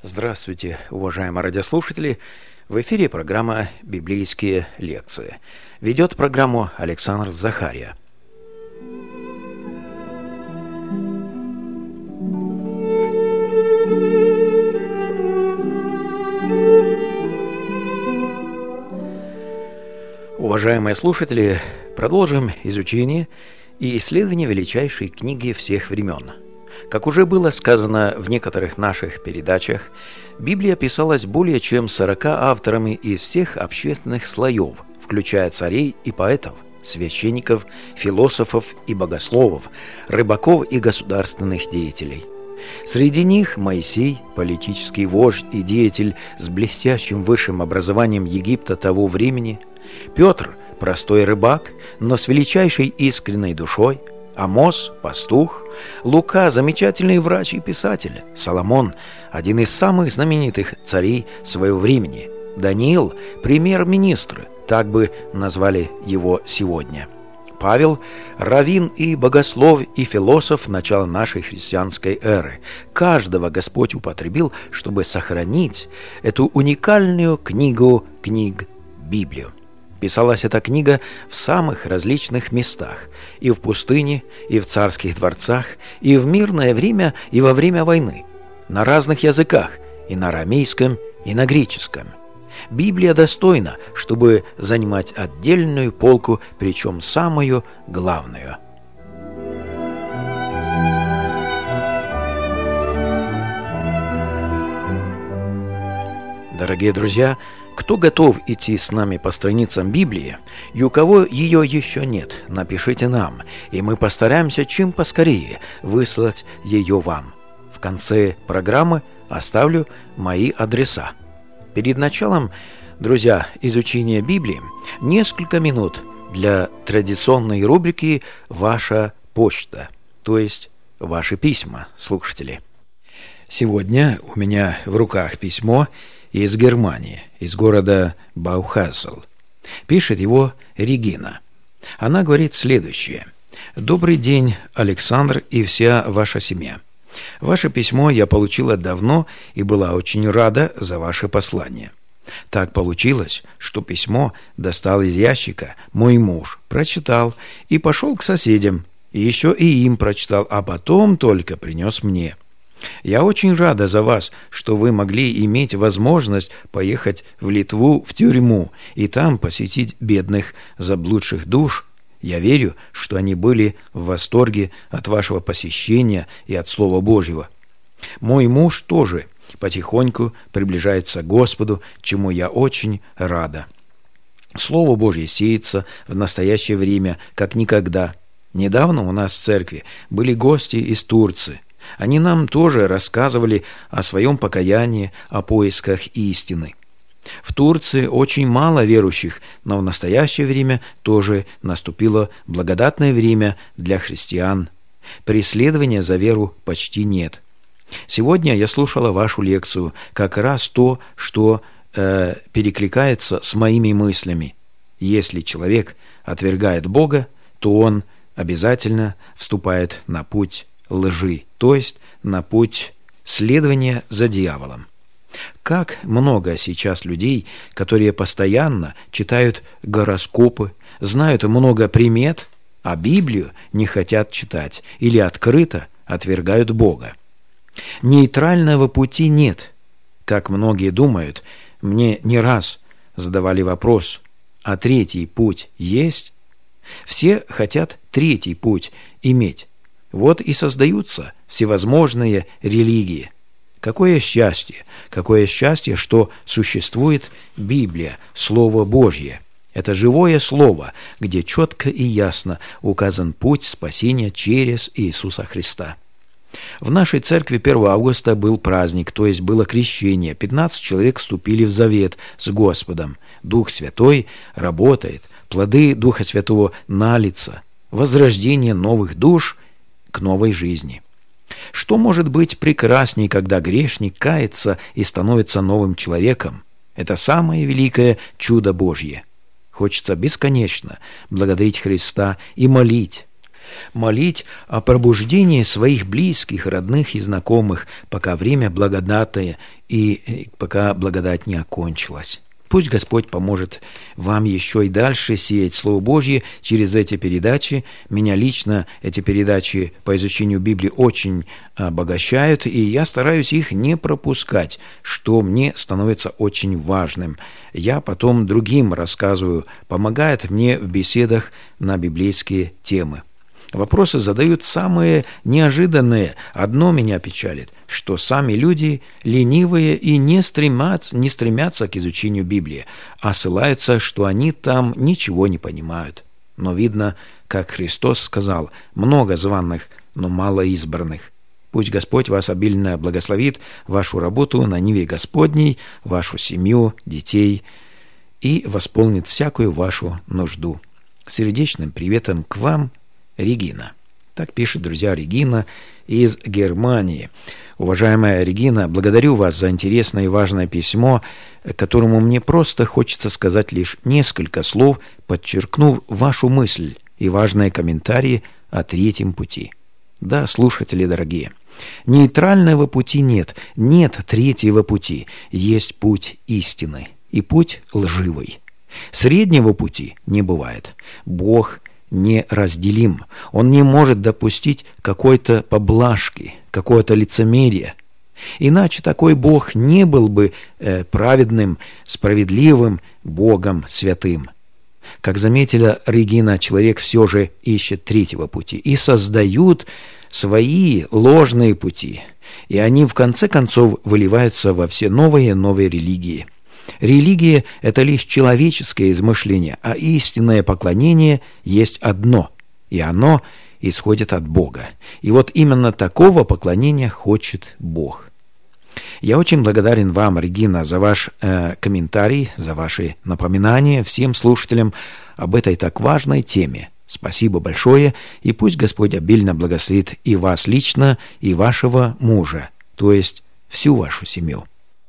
Здравствуйте, уважаемые радиослушатели! В эфире программа «Библейские лекции». Ведет программу Александр Захария. Уважаемые слушатели, продолжим изучение и исследование величайшей книги всех времен. Как уже было сказано в некоторых наших передачах, Библия писалась более чем 40 авторами из всех общественных слоев, включая царей и поэтов, священников, философов и богословов, рыбаков и государственных деятелей. Среди них Моисей, политический вождь и деятель с блестящим высшим образованием Египта того времени, Петр, простой рыбак, но с величайшей искренней душой, Амос – пастух, Лука – замечательный врач и писатель, Соломон – один из самых знаменитых царей своего времени, Даниил – премьер-министр, так бы назвали его сегодня, Павел – раввин и богослов и философ начала нашей христианской эры. Каждого Господь употребил, чтобы сохранить эту уникальную книгу книг Библию. Писалась эта книга в самых различных местах, и в пустыне, и в царских дворцах, и в мирное время, и во время войны, на разных языках, и на арамейском, и на греческом. Библия достойна, чтобы занимать отдельную полку, причем самую главную. Дорогие друзья, кто готов идти с нами по страницам Библии, и у кого ее еще нет, напишите нам, и мы постараемся чем поскорее выслать ее вам. В конце программы оставлю мои адреса. Перед началом, друзья, изучения Библии, несколько минут для традиционной рубрики «Ваша почта», то есть «Ваши письма», слушатели. Сегодня у меня в руках письмо из Германии, из города Баухасел. Пишет его Регина. Она говорит следующее. «Добрый день, Александр и вся ваша семья. Ваше письмо я получила давно и была очень рада за ваше послание. Так получилось, что письмо достал из ящика мой муж, прочитал и пошел к соседям, и еще и им прочитал, а потом только принес мне. Я очень рада за вас, что вы могли иметь возможность поехать в Литву в тюрьму и там посетить бедных заблудших душ. Я верю, что они были в восторге от вашего посещения и от Слова Божьего. Мой муж тоже потихоньку приближается к Господу, чему я очень рада. Слово Божье сеется в настоящее время, как никогда. Недавно у нас в церкви были гости из Турции. Они нам тоже рассказывали о своем покаянии, о поисках истины. В Турции очень мало верующих, но в настоящее время тоже наступило благодатное время для христиан. Преследования за веру почти нет. Сегодня я слушала вашу лекцию, как раз то, что перекликается с моими мыслями. Если человек отвергает Бога, то он обязательно вступает на путь лжи, то есть на путь следования за дьяволом. Как много сейчас людей, которые постоянно читают гороскопы, знают много примет, а Библию не хотят читать или открыто отвергают Бога. Нейтрального пути нет. Как многие думают, мне не раз задавали вопрос, а третий путь есть? Все хотят третий путь иметь. Вот и создаются всевозможные религии. Какое счастье, что существует Библия, Слово Божье. Это живое Слово, где четко и ясно указан путь спасения через Иисуса Христа. В нашей церкви 1 августа был праздник, то есть было крещение. 15 человек вступили в завет с Господом. Дух Святой работает, плоды Духа Святого налицо, возрождение новых душ к новой жизни. Что может быть прекрасней, когда грешник кается и становится новым человеком? Это самое великое чудо Божье. Хочется бесконечно благодарить Христа и молить. молить о пробуждении своих близких, родных и знакомых, пока время благодатное и пока благодать не окончилась. Пусть Господь поможет вам еще и дальше сеять Слово Божье через эти передачи. Меня лично эти передачи по изучению Библии очень обогащают, и я стараюсь их не пропускать, что мне становится очень важным. Я потом другим рассказываю, помогает мне в беседах на библейские темы. Вопросы задают самые неожиданные. Одно меня печалит, что сами люди ленивые и не стремятся к изучению Библии, а ссылаются, что они там ничего не понимают. Но видно, как Христос сказал, много званых, но мало избранных. Пусть Господь вас обильно благословит, вашу работу на ниве Господней, вашу семью, детей и восполнит всякую вашу нужду. Сердечным приветом к вам, Регина. Так пишет, друзья, Регина из Германии. Уважаемая Регина, благодарю вас за интересное и важное письмо, которому мне просто хочется сказать лишь несколько слов, подчеркнув вашу мысль и важные комментарии о третьем пути. Да, слушатели дорогие, нейтрального пути нет третьего пути, есть путь истины и путь лживый. Среднего пути не бывает. Бог неразделим. Он не может допустить какой-то поблажки, какое-то лицемерие. Иначе такой Бог не был бы праведным, справедливым Богом святым. Как заметила Регина, человек все же ищет третьего пути и создают свои ложные пути. И они в конце концов выливаются во все новые и новые религии. Религия – это лишь человеческое измышление, а истинное поклонение есть одно, и оно исходит от Бога. И вот именно такого поклонения хочет Бог. Я очень благодарен вам, Регина, за ваш комментарий, за ваши напоминания всем слушателям об этой так важной теме. Спасибо большое, и пусть Господь обильно благословит и вас лично, и вашего мужа, то есть всю вашу семью.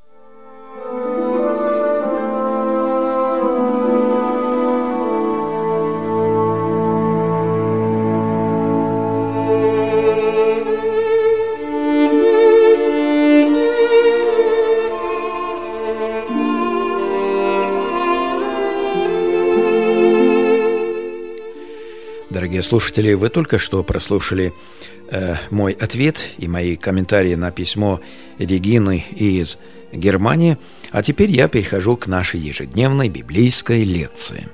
Дорогие слушатели, вы только что прослушали мой ответ и мои комментарии на письмо Регины из Германии, а теперь я перехожу к нашей ежедневной библейской лекции.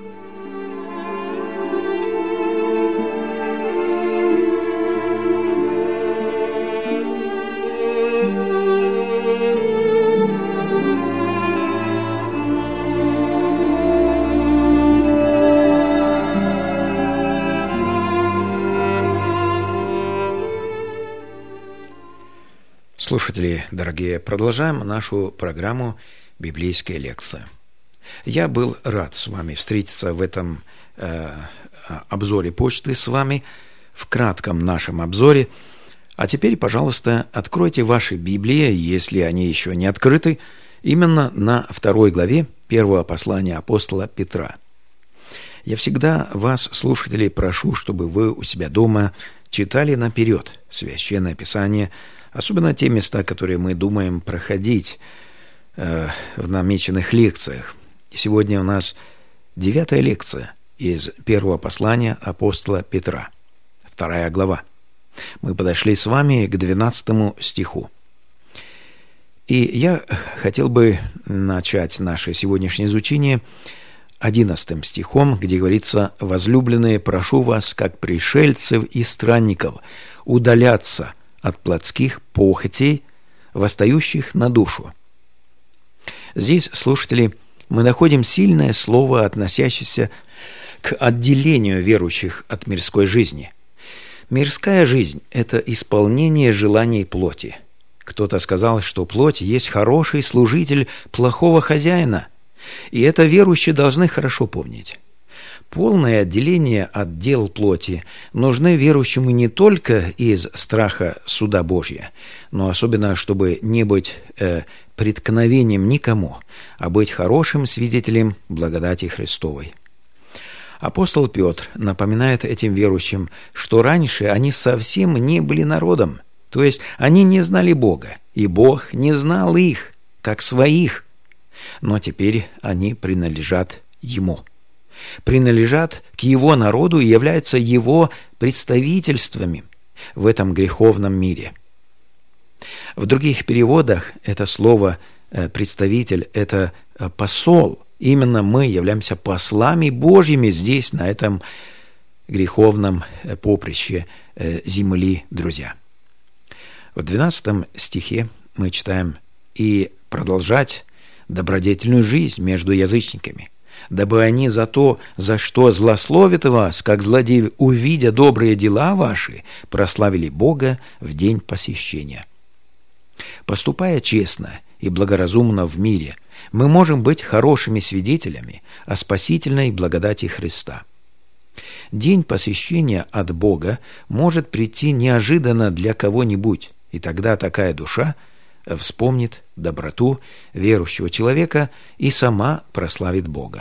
Слушатели, дорогие, продолжаем нашу программу «Библейская лекция». Я был рад с вами встретиться в этом обзоре почты с вами, в кратком нашем обзоре. А теперь, пожалуйста, откройте ваши Библии, если они еще не открыты, именно на 2 главе 1 послания апостола Петра. Я всегда вас, слушатели, прошу, чтобы вы у себя дома читали наперед Священное Писание, особенно те места, которые мы думаем проходить в намеченных лекциях. Сегодня у нас 9-я лекция из 1 послания апостола Петра, 2 глава. Мы подошли с вами к 12 стиху. И я хотел бы начать наше сегодняшнее изучение 11 стихом, где говорится: «Возлюбленные, прошу вас, как пришельцев и странников, удаляться от плотских похотей, восстающих на душу». Здесь, слушатели, мы находим сильное слово, относящееся к отделению верующих от мирской жизни. Мирская жизнь – это исполнение желаний плоти. Кто-то сказал, что плоть есть хороший служитель плохого хозяина, и это верующие должны хорошо помнить. Полное отделение от дел плоти нужны верующему не только из страха суда Божия, но особенно, чтобы не быть преткновением никому, а быть хорошим свидетелем благодати Христовой. Апостол Петр напоминает этим верующим, что раньше они совсем не были народом, то есть они не знали Бога, и Бог не знал их, как своих, но теперь они принадлежат Ему. Принадлежат к Его народу и являются Его представительствами в этом греховном мире. В других переводах это слово «представитель» — это «посол». Именно мы являемся послами Божьими здесь, на этом греховном поприще земли, друзья. В 12 стихе мы читаем: «И продолжать добродетельную жизнь между язычниками, дабы они за то, за что злословят вас, как злодеи, увидя добрые дела ваши, прославили Бога в день посещения». Поступая честно и благоразумно в мире, мы можем быть хорошими свидетелями о спасительной благодати Христа. День посещения от Бога может прийти неожиданно для кого-нибудь, и тогда такая душа вспомнит доброту верующего человека и сама прославит Бога.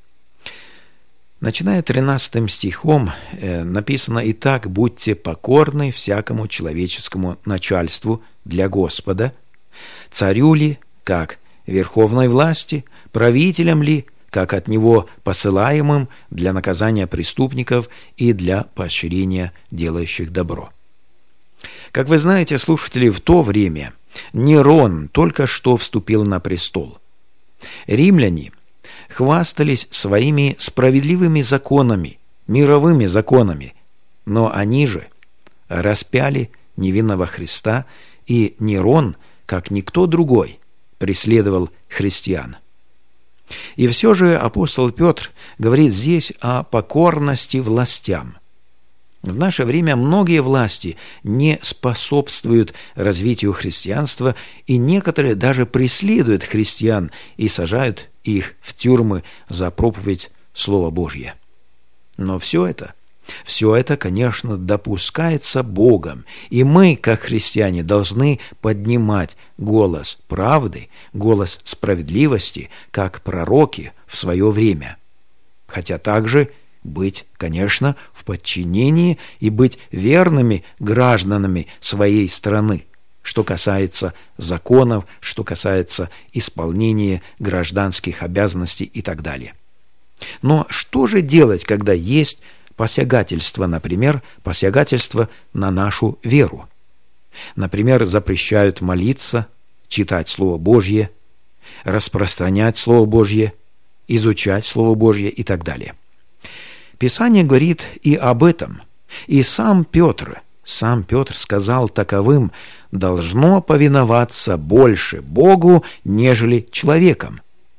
Начиная 13 стихом, написано: «Итак, будьте покорны всякому человеческому начальству для Господа, царю ли, как верховной власти, правителям ли, как от него посылаемым для наказания преступников и для поощрения делающих добро». Как вы знаете, слушатели, в то время Нерон только что вступил на престол. Римляне хвастались своими справедливыми законами, мировыми законами, но они же распяли невинного Христа, и Нерон, как никто другой, преследовал христиан. И все же апостол Петр говорит здесь о покорности властям. В наше время многие власти не способствуют развитию христианства, и некоторые даже преследуют христиан и сажают их в тюрьмы за проповедь Слова Божьего. Но все это, конечно, допускается Богом, и мы, как христиане, должны поднимать голос правды, голос справедливости, как пророки в свое время. Хотя также быть, конечно, в подчинении и быть верными гражданами своей страны, что касается законов, что касается исполнения гражданских обязанностей и так далее. Но что же делать, когда есть посягательство, например, посягательство на нашу веру? Например, запрещают молиться, читать Слово Божье, распространять Слово Божье, изучать Слово Божье и так далее. Писание говорит и об этом. И сам Петр сказал таковым: должно повиноваться больше Богу, нежели человекам.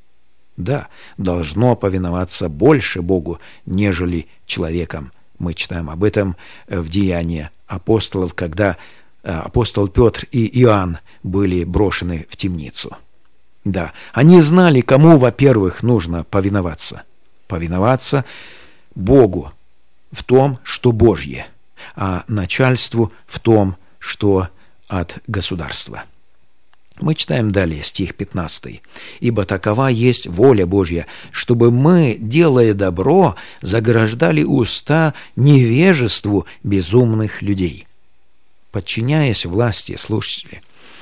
Да, должно повиноваться больше Богу, нежели человекам. Мы читаем об этом в Деяниях апостолов, когда апостол Петр и Иоанн были брошены в темницу. Да, они знали, кому, во-первых, нужно повиноваться. Повиноваться Богу в том, что Божье, а начальству в том, что от государства. Мы читаем далее стих 15. «Ибо такова есть воля Божья, чтобы мы, делая добро, заграждали уста невежеству безумных людей». Подчиняясь власти, слушатели,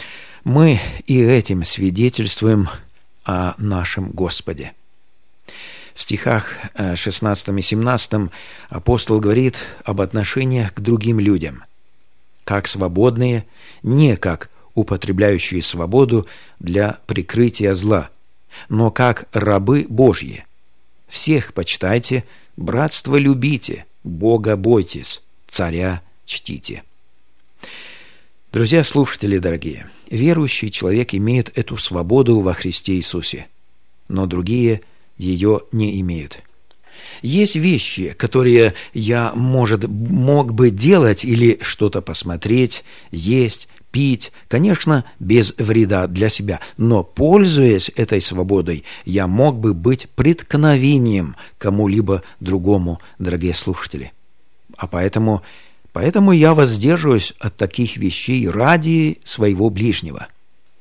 мы и этим свидетельствуем о нашем Господе. В стихах 16 и 17 апостол говорит об отношениях к другим людям, как свободные, не как употребляющие свободу для прикрытия зла, но как рабы Божьи. Всех почитайте, братство любите, Бога бойтесь, царя чтите. Друзья, слушатели дорогие, верующий человек имеет эту свободу во Христе Иисусе, но другие ее не имеют. Есть вещи, которые я мог бы делать или что-то посмотреть, есть, пить, конечно, без вреда для себя, но, пользуясь этой свободой, я мог бы быть преткновением кому-либо другому, дорогие слушатели. А поэтому я воздерживаюсь от таких вещей ради своего ближнего.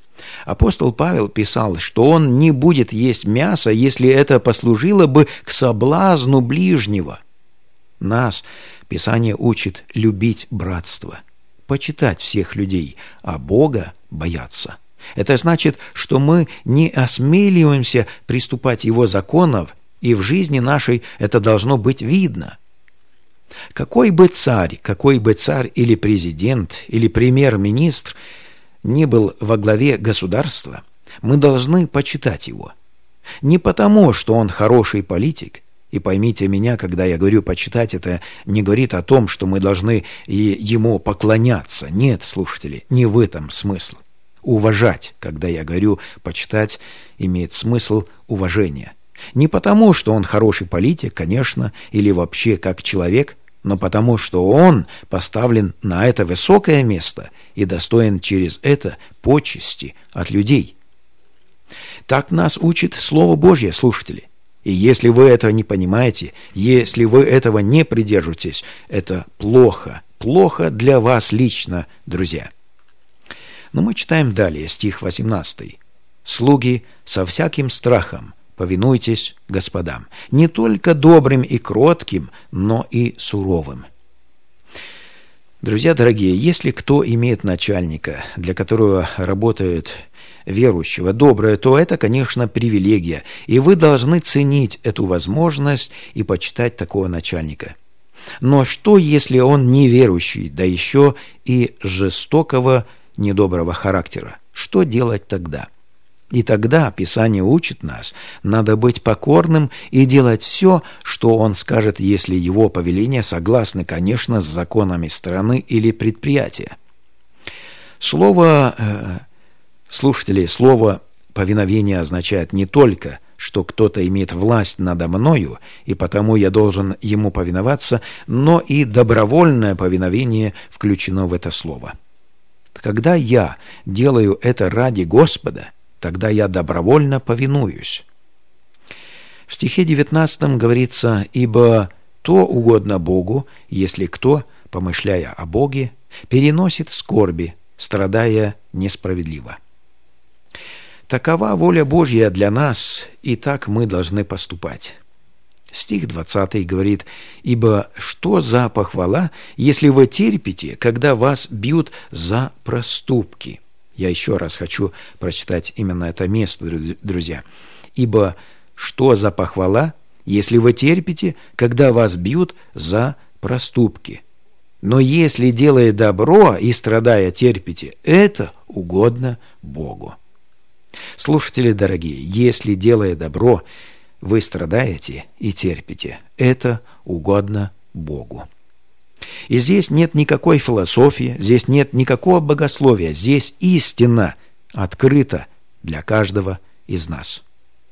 Апостол Павел писал, что он не будет есть мясо, если это послужило бы к соблазну ближнего. Нас Писание учит любить братство, почитать всех людей, а Бога бояться. Это значит, что мы не осмеливаемся приступать Его законов, и в жизни нашей это должно быть видно. Какой бы царь или президент, или премьер-министр ни был во главе государства, мы должны почитать его. Не потому, что он хороший политик, и поймите меня, когда я говорю почитать, это не говорит о том, что мы должны ему поклоняться. Нет, слушатели, не в этом смысл. Уважать, когда я говорю почитать, имеет смысл уважения. Не потому, что он хороший политик, конечно, или вообще как человек, но потому, что он поставлен на это высокое место и достоин через это почести от людей. Так нас учит Слово Божье, слушатели. И если вы этого не понимаете, если вы этого не придерживаетесь, это плохо, плохо для вас лично, друзья. Но мы читаем далее, стих 18. «Слуги, со всяким страхом повинуйтесь господам, не только добрым и кротким, но и суровым». Друзья дорогие, если кто имеет начальника, для которого работает верующего, доброе, то это, конечно, привилегия, и вы должны ценить эту возможность и почитать такого начальника. Но что, если он неверующий, да еще и жестокого, недоброго характера? Что делать тогда? И тогда Писание учит нас, надо быть покорным и делать все, что он скажет, если его повеления согласны, конечно, с законами страны или предприятия. Слушатели, слово «повиновение» означает не только, что кто-то имеет власть надо мною, и потому я должен ему повиноваться, но и добровольное повиновение включено в это слово. Когда я делаю это ради Господа, тогда я добровольно повинуюсь. В стихе 19 говорится: «Ибо то угодно Богу, если кто, помышляя о Боге, переносит скорби, страдая несправедливо». Такова воля Божья для нас, и так мы должны поступать. Стих 20 говорит: «Ибо что за похвала, если вы терпите, когда вас бьют за проступки?» Я еще раз хочу прочитать именно это место, друзья. «Ибо что за похвала, если вы терпите, когда вас бьют за проступки? Но если, делая добро и страдая, терпите, это угодно Богу». Слушатели дорогие, если, делая добро, вы страдаете и терпите, это угодно Богу. И здесь нет никакой философии, здесь нет никакого богословия, здесь истина открыта для каждого из нас.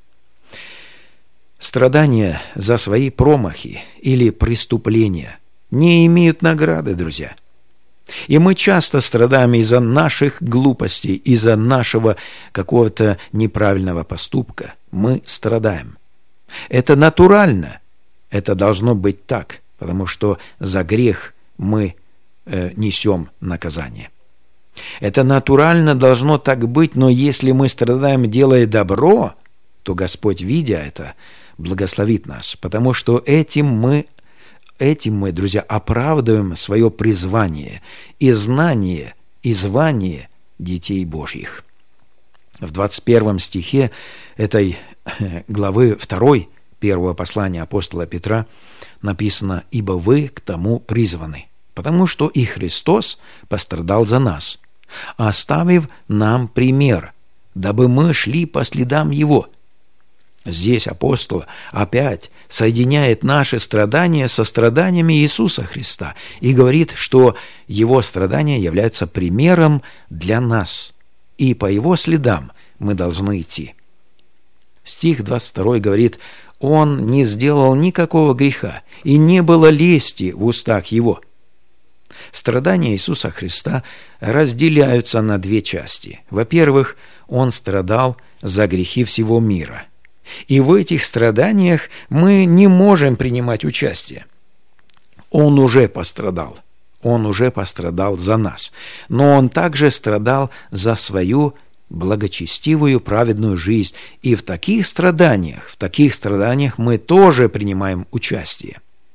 Страдания за свои промахи или преступления не имеют награды, друзья. И мы часто страдаем из-за наших глупостей, из-за нашего какого-то неправильного поступка. Мы страдаем. Это натурально. Это должно быть так, потому что за грех мы несем наказание. Это натурально должно так быть, но если мы страдаем, делая добро, то Господь, видя это, благословит нас, потому что этим мы, друзья, оправдываем свое призвание и знание, и звание детей Божьих. В 21 стихе этой главы 2 первого послания апостола Петра написано: «Ибо вы к тому призваны, потому что и Христос пострадал за нас, оставив нам пример, дабы мы шли по следам Его». Здесь апостол опять соединяет наши страдания со страданиями Иисуса Христа и говорит, что Его страдания являются примером для нас, и по Его следам мы должны идти. Стих 22 говорит: «Он не сделал никакого греха, и не было лести в устах Его». Страдания Иисуса Христа разделяются на две части. Во-первых, Он страдал за грехи всего мира. И в этих страданиях мы не можем принимать участие. Он уже пострадал. Он уже пострадал за нас. Но Он также страдал за свою благочестивую, праведную жизнь. И в таких страданиях мы тоже принимаем участие.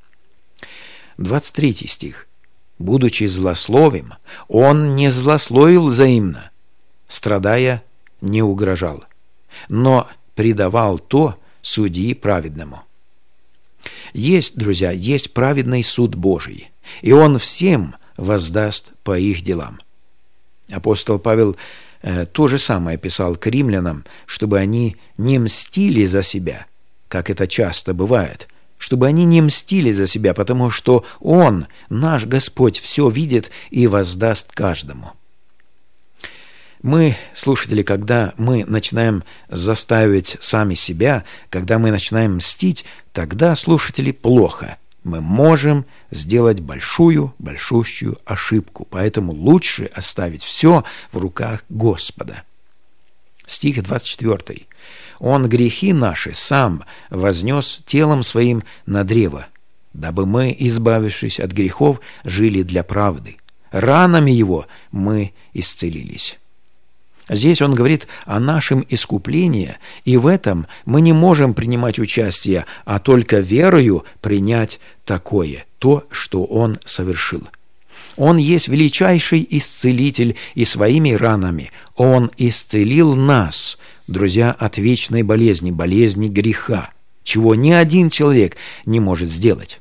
23 стих. «Будучи злословим, он не злословил взаимно, страдая, не угрожал, но предавал то судьи праведному». Есть, друзья, есть праведный суд Божий, и Он всем воздаст по их делам. Апостол Павел то же самое писал к римлянам, чтобы они не мстили за себя, как это часто бывает, чтобы они не мстили за себя, потому что Он, наш Господь, все видит и воздаст каждому. Мы, слушатели, когда мы начинаем заставить сами себя, когда мы начинаем мстить, тогда, слушатели, плохо. Мы можем сделать большущую ошибку, поэтому лучше оставить все в руках Господа. Стих 24. «Он грехи наши сам вознес телом своим на древо, дабы мы, избавившись от грехов, жили для правды. Ранами его мы исцелились». Здесь он говорит о нашем искуплении, и в этом мы не можем принимать участие, а только верою принять такое, то, что он совершил. Он есть величайший исцелитель, и своими ранами он исцелил нас, друзья, от вечной болезни, болезни греха, чего ни один человек не может сделать.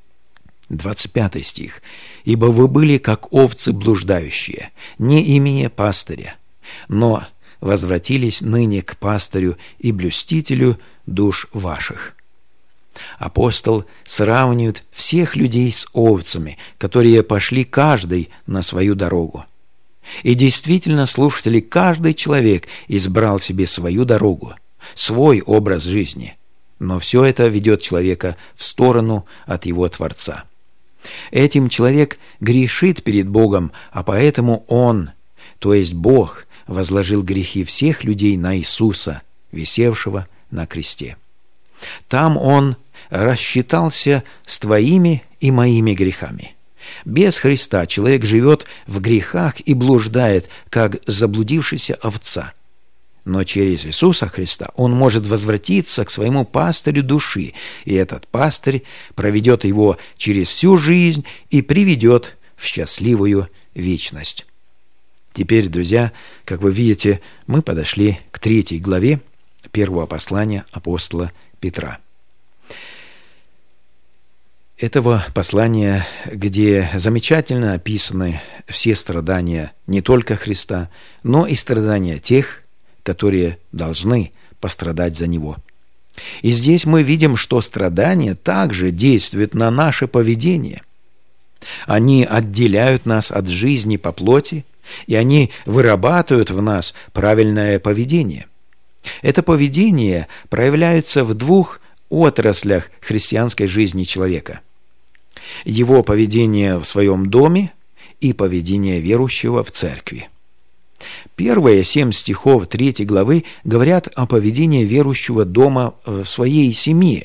25 стих. «Ибо вы были, как овцы блуждающие, не имея пастыря, но возвратились ныне к пастырю и блюстителю душ ваших». Апостол сравнивает всех людей с овцами, которые пошли каждый на свою дорогу. И действительно, слушатели, каждый человек избрал себе свою дорогу, свой образ жизни, но все это ведет человека в сторону от его Творца. Этим человек грешит перед Богом, а поэтому он, то есть Бог, возложил грехи всех людей на Иисуса, висевшего на кресте. Там Он рассчитался с твоими и моими грехами. Без Христа человек живет в грехах и блуждает, как заблудившаяся овца. Но через Иисуса Христа он может возвратиться к своему пастырю души, и этот пастырь проведет его через всю жизнь и приведет в счастливую вечность. Теперь, друзья, как вы видите, мы подошли к 3 главе первого послания апостола Петра. Этого послания, где замечательно описаны все страдания не только Христа, но и страдания тех, которые должны пострадать за Него. И здесь мы видим, что страдания также действуют на наше поведение. Они отделяют нас от жизни по плоти, и они вырабатывают в нас правильное поведение. Это поведение проявляется в 2 отраслях христианской жизни человека. Его поведение в своем доме и поведение верующего в церкви. Первые 7 стихов 3 главы говорят о поведении верующего дома в своей семье.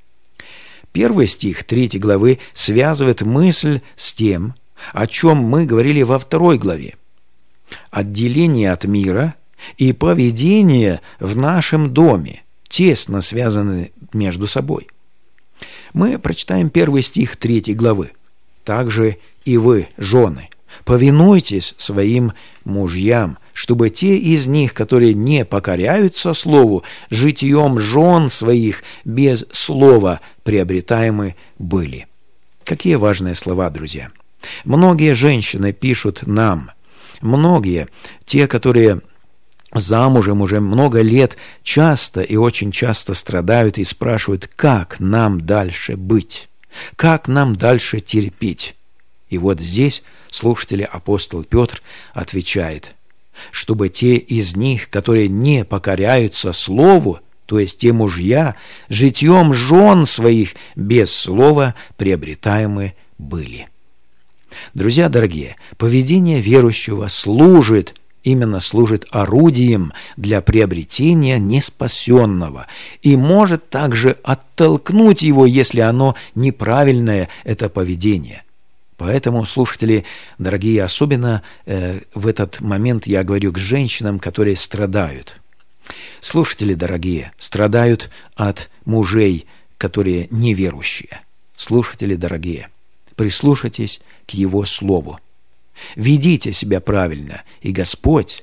1 стих 3 главы связывает мысль с тем, о чем мы говорили во 2 главе. Отделение от мира и поведение в нашем доме тесно связаны между собой. Мы прочитаем 1 стих 3 главы. «Также и вы, жены, повинуйтесь своим мужьям, чтобы те из них, которые не покоряются слову, житием жен своих без слова приобретаемы были». Какие важные слова, друзья! Многие женщины пишут нам, многие, те, которые замужем уже много лет, часто и очень часто страдают и спрашивают, как нам дальше быть, как нам дальше терпеть. И вот здесь, слушатели, апостол Петр отвечает, чтобы те из них, которые не покоряются слову, то есть те мужья, житьем жен своих без слова приобретаемы были. Друзья дорогие, поведение верующего служит орудием для приобретения неспасенного и может также оттолкнуть его, если оно неправильное, это поведение. Поэтому, слушатели, дорогие, особенно в этот момент я говорю к женщинам, которые страдают. Слушатели, дорогие, страдают от мужей, которые неверующие. Слушатели, дорогие, прислушайтесь к Его Слову. Ведите себя правильно, и Господь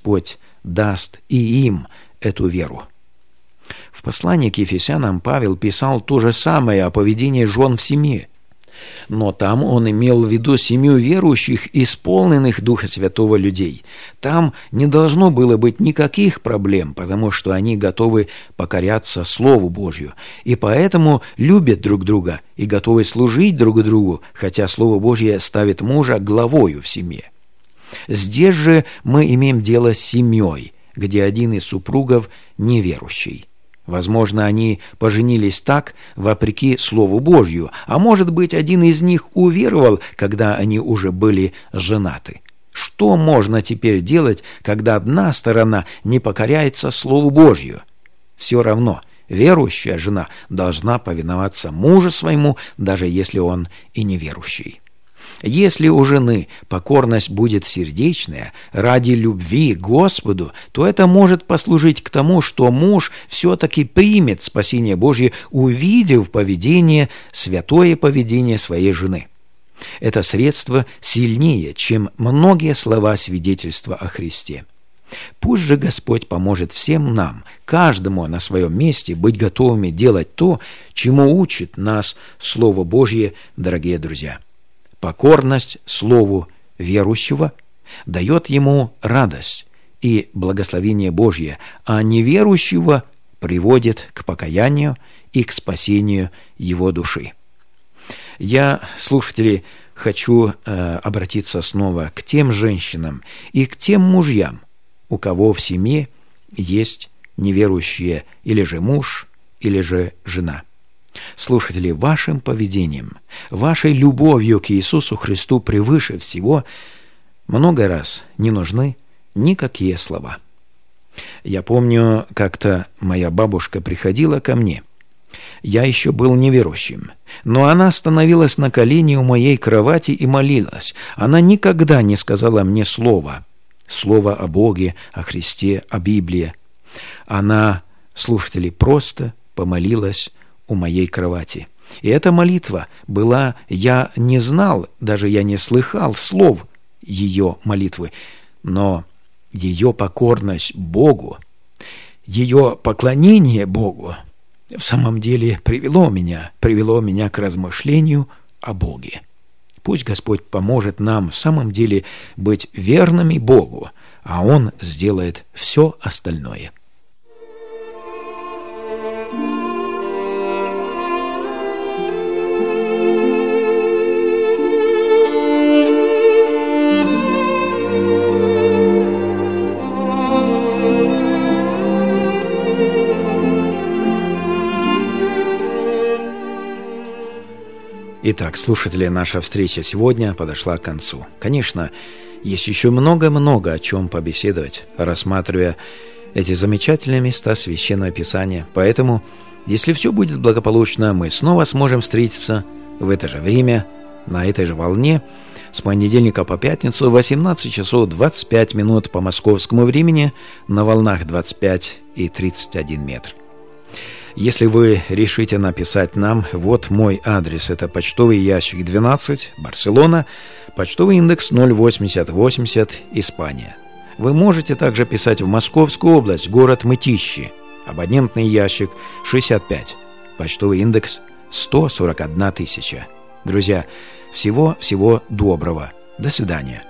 даст и им эту веру. В послании к Ефесянам Павел писал то же самое о поведении жен в семье. Но там он имел в виду семью верующих, исполненных Духа Святого людей. Там не должно было быть никаких проблем, потому что они готовы покоряться Слову Божью, и поэтому любят друг друга и готовы служить друг другу, хотя Слово Божье ставит мужа главою в семье. Здесь же мы имеем дело с семьей, где один из супругов неверующий. Возможно, они поженились так, вопреки Слову Божью, а может быть, один из них уверовал, когда они уже были женаты. Что можно теперь делать, когда одна сторона не покоряется Слову Божью? Все равно верующая жена должна повиноваться мужу своему, даже если он и неверующий. Если у жены покорность будет сердечная, ради любви к Господу, то это может послужить к тому, что муж все-таки примет спасение Божье, увидев святое поведение своей жены. Это средство сильнее, чем многие слова свидетельства о Христе. Пусть же Господь поможет всем нам, каждому на своем месте, быть готовыми делать то, чему учит нас Слово Божье, дорогие друзья. Покорность Слову верующего дает ему радость и благословение Божье, а неверующего приводит к покаянию и к спасению его души. Я, слушатели, хочу обратиться снова к тем женщинам и к тем мужьям, у кого в семье есть неверующие или же муж, или же жена. Слушатели, вашим поведением, вашей любовью к Иисусу Христу превыше всего много раз не нужны никакие слова. Я помню, как-то моя бабушка приходила ко мне. Я еще был неверующим, но она становилась на колени у моей кровати и молилась. Она никогда не сказала мне слова о Боге, о Христе, о Библии. Она, слушатели, просто помолилась у моей кровати. И эта молитва была, я не знал, даже я не слыхал слов ее молитвы, но ее покорность Богу, ее поклонение Богу в самом деле привело меня к размышлению о Боге. Пусть Господь поможет нам в самом деле быть верными Богу, а Он сделает все остальное. Итак, слушатели, наша встреча сегодня подошла к концу. Конечно, есть еще много-много о чем побеседовать, рассматривая эти замечательные места Священного Писания. Поэтому, если все будет благополучно, мы снова сможем встретиться в это же время, на этой же волне, с понедельника по пятницу в 18 часов 25 минут по московскому времени на волнах 25 и 31 метр. Если вы решите написать нам, вот мой адрес. Это почтовый ящик 12, Барселона, почтовый индекс 08080, Испания. Вы можете также писать в Московскую область, город Мытищи, абонентный ящик 65, почтовый индекс 141 000. Друзья, всего доброго. До свидания.